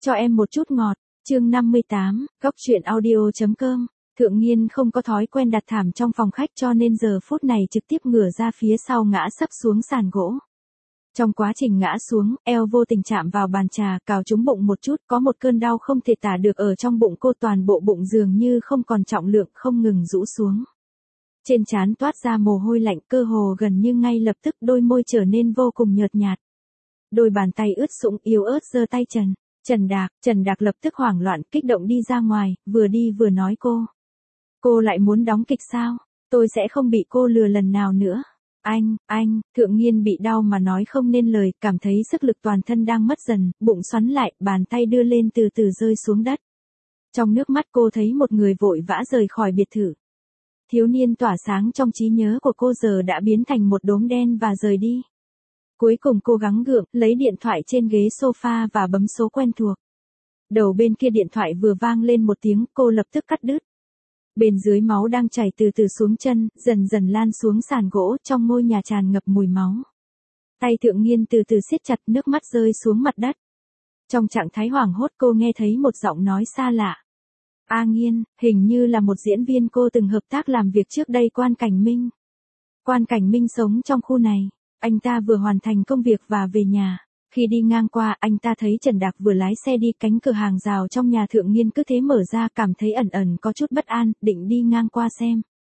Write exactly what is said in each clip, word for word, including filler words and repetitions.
Cho em một chút ngọt, chương năm mươi tám, góc truyện audio.com. Thượng Nghiên không có thói quen đặt thảm trong phòng khách cho nên giờ phút này trực tiếp ngửa ra phía sau ngã sấp xuống sàn gỗ. Trong quá trình ngã xuống, eo vô tình chạm vào bàn trà, cào trúng bụng một chút, có một cơn đau không thể tả được ở trong bụng cô, toàn bộ bụng dường như không còn trọng lượng, không ngừng rũ xuống. Trên trán toát ra mồ hôi lạnh, cơ hồ gần như ngay lập tức đôi môi trở nên vô cùng nhợt nhạt. Đôi bàn tay ướt sũng yếu ớt giơ tay Trần. Trần Đạc, Trần Đạc lập tức hoảng loạn, kích động đi ra ngoài, vừa đi vừa nói cô. Cô lại muốn đóng kịch sao? Tôi sẽ không bị cô lừa lần nào nữa. Anh, anh, Thượng Nghiên bị đau mà nói không nên lời, cảm thấy sức lực toàn thân đang mất dần, bụng xoắn lại, bàn tay đưa lên từ từ rơi xuống đất. Trong nước mắt cô thấy một người vội vã rời khỏi biệt thự. Thiếu niên tỏa sáng trong trí nhớ của cô giờ đã biến thành một đốm đen và rời đi. Cuối cùng cô gắng gượng, lấy điện thoại trên ghế sofa và bấm số quen thuộc. Đầu bên kia điện thoại vừa vang lên một tiếng, cô lập tức cắt đứt. Bên dưới máu đang chảy từ từ xuống chân, dần dần lan xuống sàn gỗ, trong ngôi nhà tràn ngập mùi máu. Tay Thượng Nghiên từ từ siết chặt, nước mắt rơi xuống mặt đất. Trong trạng thái hoảng hốt cô nghe thấy một giọng nói xa lạ. A Nghiên, hình như là một diễn viên cô từng hợp tác làm việc trước đây. Quan Cảnh Minh. Quan Cảnh Minh sống trong khu này. Anh ta vừa hoàn thành công việc và về nhà. Khi đi ngang qua, anh ta thấy Trần Đạc vừa lái xe đi, cánh cửa hàng rào trong nhà Thượng Nghiên cứ thế mở ra, cảm thấy ẩn ẩn có chút bất an, định đi ngang qua xem.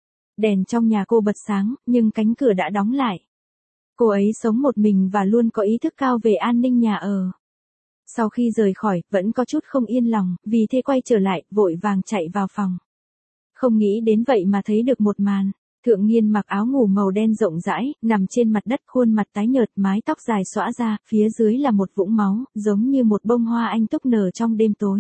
Đèn trong nhà cô bật sáng, nhưng cánh cửa đã đóng lại. Cô ấy sống một mình và luôn có ý thức cao về an ninh nhà ở. Sau khi rời khỏi, vẫn có chút không yên lòng, vì thế quay trở lại, vội vàng chạy vào phòng. Không nghĩ đến vậy mà thấy được một màn. Thượng Nghiên mặc áo ngủ màu đen rộng rãi, nằm trên mặt đất, khuôn mặt tái nhợt, mái tóc dài xõa ra, phía dưới là một vũng máu, giống như một bông hoa anh túc nở trong đêm tối.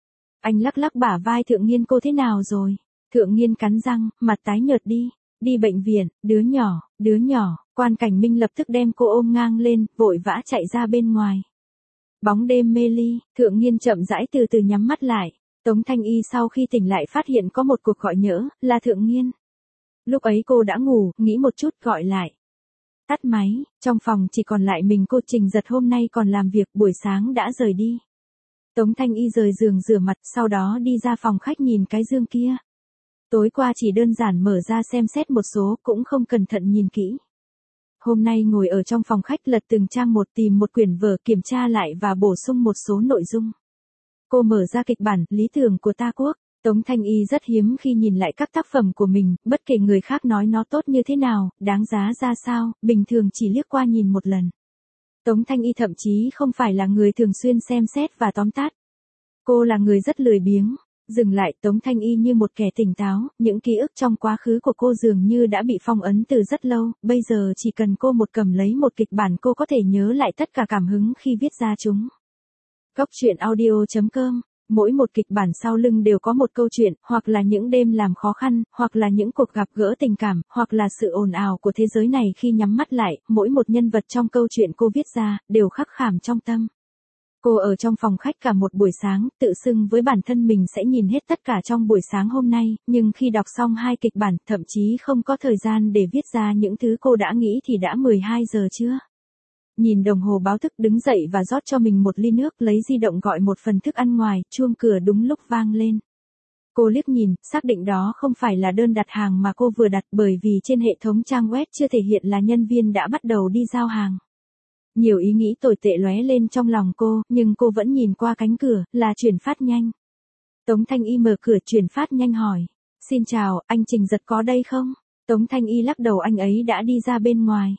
Anh lắc lắc bả vai Thượng Nghiên, cô thế nào rồi? Thượng Nghiên cắn răng, mặt tái nhợt đi, đi bệnh viện, đứa nhỏ, đứa nhỏ. Quan Cảnh Minh lập tức đem cô ôm ngang lên, vội vã chạy ra bên ngoài. Bóng đêm mê ly, Thượng Nghiên chậm rãi từ từ nhắm mắt lại. Tống Thanh Y sau khi tỉnh lại phát hiện có một cuộc gọi nhỡ, là Thượng Nghiên. Lúc ấy cô đã ngủ, nghĩ một chút gọi lại. Tắt máy, trong phòng chỉ còn lại mình cô. Trình Giật hôm nay còn làm việc, buổi sáng đã rời đi. Tống Thanh Y rời giường rửa mặt, sau đó đi ra phòng khách nhìn cái dương kia. Tối qua chỉ đơn giản mở ra xem xét một số, cũng không cẩn thận nhìn kỹ. Hôm nay ngồi ở trong phòng khách lật từng trang một, tìm một quyển vở, kiểm tra lại và bổ sung một số nội dung. Cô mở ra kịch bản Lý tưởng của Ta Quốc. Tống Thanh Y rất hiếm khi nhìn lại các tác phẩm của mình, bất kể người khác nói nó tốt như thế nào, đáng giá ra sao, bình thường chỉ liếc qua nhìn một lần. Tống Thanh Y thậm chí không phải là người thường xuyên xem xét và tóm tắt. Cô là người rất lười biếng. Dừng lại, Tống Thanh Y như một kẻ tỉnh táo, những ký ức trong quá khứ của cô dường như đã bị phong ấn từ rất lâu, bây giờ chỉ cần cô một cầm lấy một kịch bản cô có thể nhớ lại tất cả cảm hứng khi viết ra chúng. Góc truyện audio.com. Mỗi một kịch bản sau lưng đều có một câu chuyện, hoặc là những đêm làm khó khăn, hoặc là những cuộc gặp gỡ tình cảm, hoặc là sự ồn ào của thế giới này khi nhắm mắt lại, mỗi một nhân vật trong câu chuyện cô viết ra, đều khắc khảm trong tâm. Cô ở trong phòng khách cả một buổi sáng, tự xưng với bản thân mình sẽ nhìn hết tất cả trong buổi sáng hôm nay, nhưng khi đọc xong hai kịch bản, thậm chí không có thời gian để viết ra những thứ cô đã nghĩ thì đã mười hai giờ trưa. Nhìn đồng hồ báo thức, đứng dậy và rót cho mình một ly nước, lấy di động gọi một phần thức ăn ngoài, chuông cửa đúng lúc vang lên. Cô liếc nhìn, xác định đó không phải là đơn đặt hàng mà cô vừa đặt, bởi vì trên hệ thống trang web chưa thể hiện là nhân viên đã bắt đầu đi giao hàng. Nhiều ý nghĩ tồi tệ lóe lên trong lòng cô, nhưng cô vẫn nhìn qua cánh cửa, là chuyển phát nhanh. Tống Thanh Y mở cửa, chuyển phát nhanh hỏi. Xin chào, anh Trình Giật có đây không? Tống Thanh Y lắc đầu, anh ấy đã đi ra bên ngoài.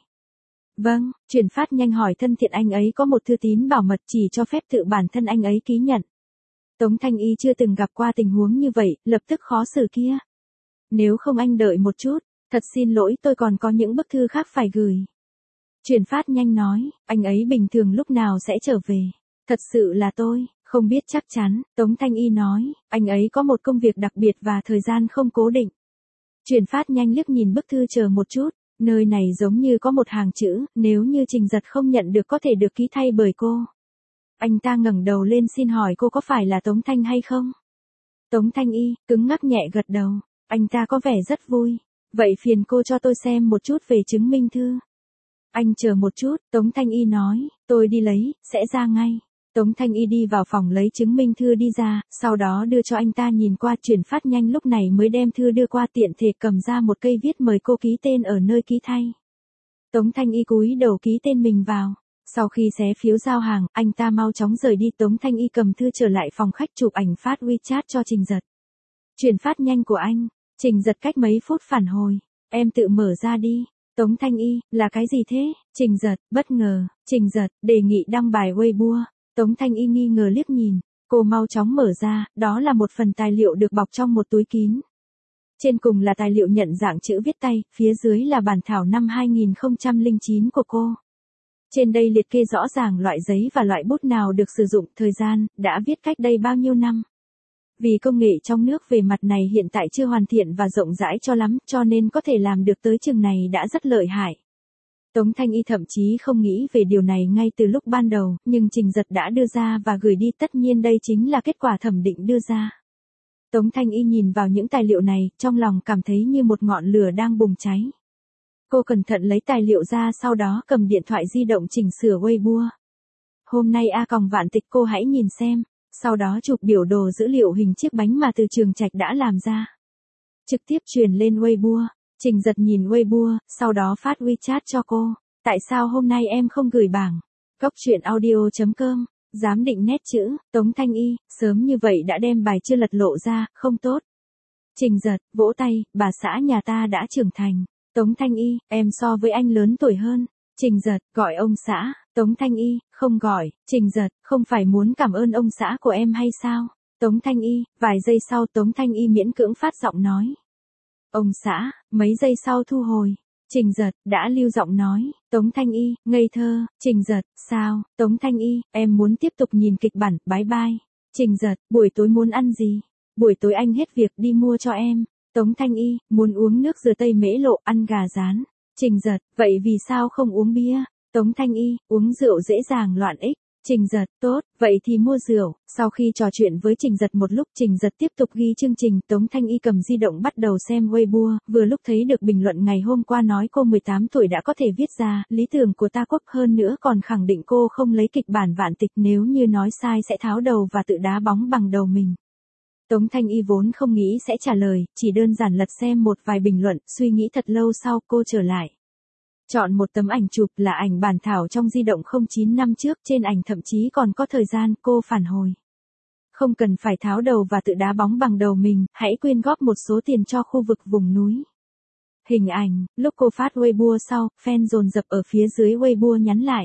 Vâng, chuyển phát nhanh hỏi thân thiện, anh ấy có một thư tín bảo mật chỉ cho phép tự bản thân anh ấy ký nhận. Tống Thanh Y chưa từng gặp qua tình huống như vậy, lập tức khó xử kia. Nếu không anh đợi một chút, thật xin lỗi tôi còn có những bức thư khác phải gửi. Chuyển phát nhanh nói, anh ấy bình thường lúc nào sẽ trở về? Thật sự là tôi, không biết chắc chắn. Tống Thanh Y nói, anh ấy có một công việc đặc biệt và thời gian không cố định. Chuyển phát nhanh liếc nhìn bức thư, chờ một chút. Nơi này giống như có một hàng chữ, nếu như Trình Giật không nhận được có thể được ký thay bởi cô. Anh ta ngẩng đầu lên, xin hỏi cô có phải là Tống Thanh hay không? Tống Thanh Y, cứng ngắc nhẹ gật đầu. Anh ta có vẻ rất vui. Vậy phiền cô cho tôi xem một chút về chứng minh thư. Anh chờ một chút, Tống Thanh Y nói, tôi đi lấy, sẽ ra ngay. Tống Thanh Y đi vào phòng lấy chứng minh thư đi ra, sau đó đưa cho anh ta nhìn qua, chuyển phát nhanh lúc này mới đem thư đưa qua, tiện thể cầm ra một cây viết mời cô ký tên ở nơi ký thay. Tống Thanh Y cúi đầu ký tên mình vào. Sau khi xé phiếu giao hàng, anh ta mau chóng rời đi. Tống Thanh Y cầm thư trở lại phòng khách chụp ảnh phát WeChat cho Trình Giật. Chuyển phát nhanh của anh. Trình Giật cách mấy phút phản hồi. Em tự mở ra đi. Tống Thanh Y, là cái gì thế? Trình Giật, bất ngờ. Trình Giật, đề nghị đăng bài Weibo. Tống Thanh Y nghi ngờ liếc nhìn. Cô mau chóng mở ra, đó là một phần tài liệu được bọc trong một túi kín. Trên cùng là tài liệu nhận dạng chữ viết tay, phía dưới là bản thảo năm hai nghìn không trăm lẻ chín của cô. Trên đây liệt kê rõ ràng loại giấy và loại bút nào được sử dụng, thời gian, đã viết cách đây bao nhiêu năm. Vì công nghệ trong nước về mặt này hiện tại chưa hoàn thiện và rộng rãi cho lắm, cho nên có thể làm được tới chừng này đã rất lợi hại. Tống Thanh Y thậm chí không nghĩ về điều này ngay từ lúc ban đầu, nhưng Trình Giật đã đưa ra và gửi đi, tất nhiên đây chính là kết quả thẩm định đưa ra. Tống Thanh Y nhìn vào những tài liệu này, trong lòng cảm thấy như một ngọn lửa đang bùng cháy. Cô cẩn thận lấy tài liệu ra, sau đó cầm điện thoại di động chỉnh sửa Weibo. Hôm nay A còng vạn tịch, cô hãy nhìn xem. Sau đó chụp biểu đồ dữ liệu hình chiếc bánh mà từ Trường Trạch đã làm ra. Trực tiếp truyền lên Weibo. Trình Giật nhìn Weibo, sau đó phát WeChat cho cô. Tại sao hôm nay em không gửi bảng? Cốc truyện audio chấm com. Giám định nét chữ, Tống Thanh Y, sớm như vậy đã đem bài chưa lật lộ ra, không tốt. Trình Giật, vỗ tay, bà xã nhà ta đã trưởng thành. Tống Thanh Y, em so với anh lớn tuổi hơn. Trình Giật, gọi ông xã. Tống Thanh Y, không gọi. Trình Giật, không phải muốn cảm ơn ông xã của em hay sao? Tống Thanh Y, vài giây sau Tống Thanh Y miễn cưỡng phát giọng nói. Ông xã, mấy giây sau thu hồi. Trình Giật, đã lưu giọng nói. Tống Thanh Y, ngây thơ. Trình Giật, sao? Tống Thanh Y, em muốn tiếp tục nhìn kịch bản, bye bye. Trình Giật, buổi tối muốn ăn gì? Buổi tối anh hết việc đi mua cho em. Tống Thanh Y, muốn uống nước dừa tây mễ lộ, ăn gà rán. Trình Giật, vậy vì sao không uống bia? Tống Thanh Y, uống rượu dễ dàng loạn ích. Trình Giật, tốt, vậy thì mua rượu. Sau khi trò chuyện với Trình Giật một lúc, Trình Giật tiếp tục ghi chương trình. Tống Thanh Y cầm di động bắt đầu xem Weibo, vừa lúc thấy được bình luận ngày hôm qua nói cô mười tám tuổi đã có thể viết ra lý tưởng của ta quốc, hơn nữa còn khẳng định cô không lấy kịch bản vạn tịch, nếu như nói sai sẽ tháo đầu và tự đá bóng bằng đầu mình. Tống Thanh Y vốn không nghĩ sẽ trả lời, chỉ đơn giản lật xem một vài bình luận, suy nghĩ thật lâu sau cô trở lại. Chọn một tấm ảnh chụp là ảnh bản thảo trong di động không chín năm trước, trên ảnh thậm chí còn có thời gian, cô phản hồi. Không cần phải tháo đầu và tự đá bóng bằng đầu mình, hãy quyên góp một số tiền cho khu vực vùng núi. Hình ảnh, lúc cô phát Weibo sau, fan dồn dập ở phía dưới Weibo nhắn lại.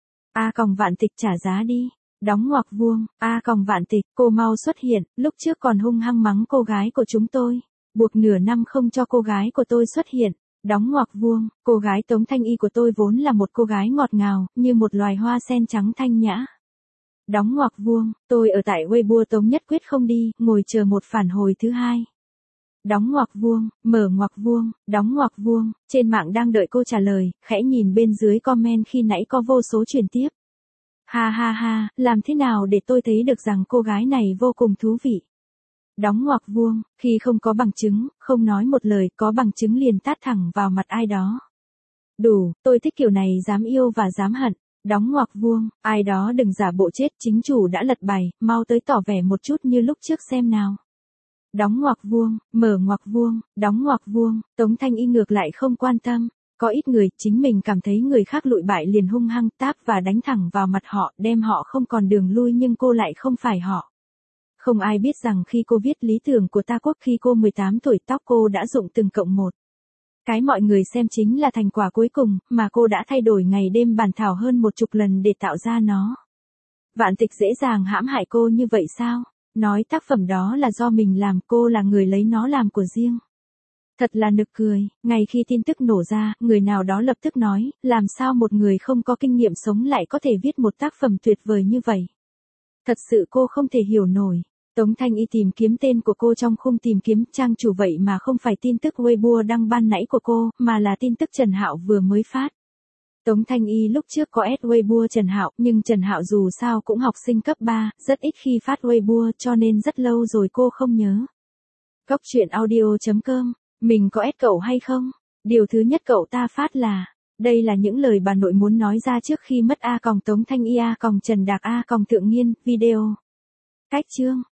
A còng vạn tịch trả giá đi. Đóng ngoặc vuông, A còng vạn tịch, cô mau xuất hiện, lúc trước còn hung hăng mắng cô gái của chúng tôi. Buộc nửa năm không cho cô gái của tôi xuất hiện. Đóng ngoặc vuông, cô gái Tống Thanh Y của tôi vốn là một cô gái ngọt ngào, như một loài hoa sen trắng thanh nhã. Đóng ngoặc vuông, tôi ở tại Weibo Tống nhất quyết không đi, ngồi chờ một phản hồi thứ hai. Đóng ngoặc vuông, mở ngoặc vuông, đóng ngoặc vuông, trên mạng đang đợi cô trả lời, khẽ nhìn bên dưới comment khi nãy có vô số chuyển tiếp. Ha ha ha, làm thế nào để tôi thấy được rằng cô gái này vô cùng thú vị. Đóng ngoặc vuông, khi không có bằng chứng, không nói một lời, có bằng chứng liền tát thẳng vào mặt ai đó. Đủ, tôi thích kiểu này, dám yêu và dám hận. Đóng ngoặc vuông, ai đó đừng giả bộ chết, chính chủ đã lật bài, mau tới tỏ vẻ một chút như lúc trước xem nào. Đóng ngoặc vuông, mở ngoặc vuông, đóng ngoặc vuông, Tống Thanh Y ngược lại không quan tâm. Có ít người, chính mình cảm thấy người khác lụi bại liền hung hăng táp và đánh thẳng vào mặt họ, đem họ không còn đường lui, nhưng cô lại không phải họ. Không ai biết rằng khi cô viết lý tưởng của ta quốc khi cô mười tám tuổi, tóc cô đã rụng từng cộng một. Cái mọi người xem chính là thành quả cuối cùng, mà cô đã thay đổi ngày đêm bản thảo hơn một chục lần để tạo ra nó. Vạn tịch dễ dàng hãm hại cô như vậy sao? Nói tác phẩm đó là do mình làm, cô là người lấy nó làm của riêng. Thật là nực cười, ngay khi tin tức nổ ra, người nào đó lập tức nói, làm sao một người không có kinh nghiệm sống lại có thể viết một tác phẩm tuyệt vời như vậy. Thật sự cô không thể hiểu nổi. Tống Thanh Y tìm kiếm tên của cô trong khung tìm kiếm trang chủ, vậy mà không phải tin tức Weibo đăng ban nãy của cô, mà là tin tức Trần Hạo vừa mới phát. Tống Thanh Y lúc trước có add Weibo Trần Hạo, nhưng Trần Hạo dù sao cũng học sinh cấp ba, rất ít khi phát Weibo, cho nên rất lâu rồi cô không nhớ. Cốc truyện audio chấm com, mình có add cậu hay không? Điều thứ nhất cậu ta phát là, Đây là những lời bà nội muốn nói ra trước khi mất A còng Tống Thanh Y A còng Trần Đạc A còng Thượng Nghiên, video. Cách chương.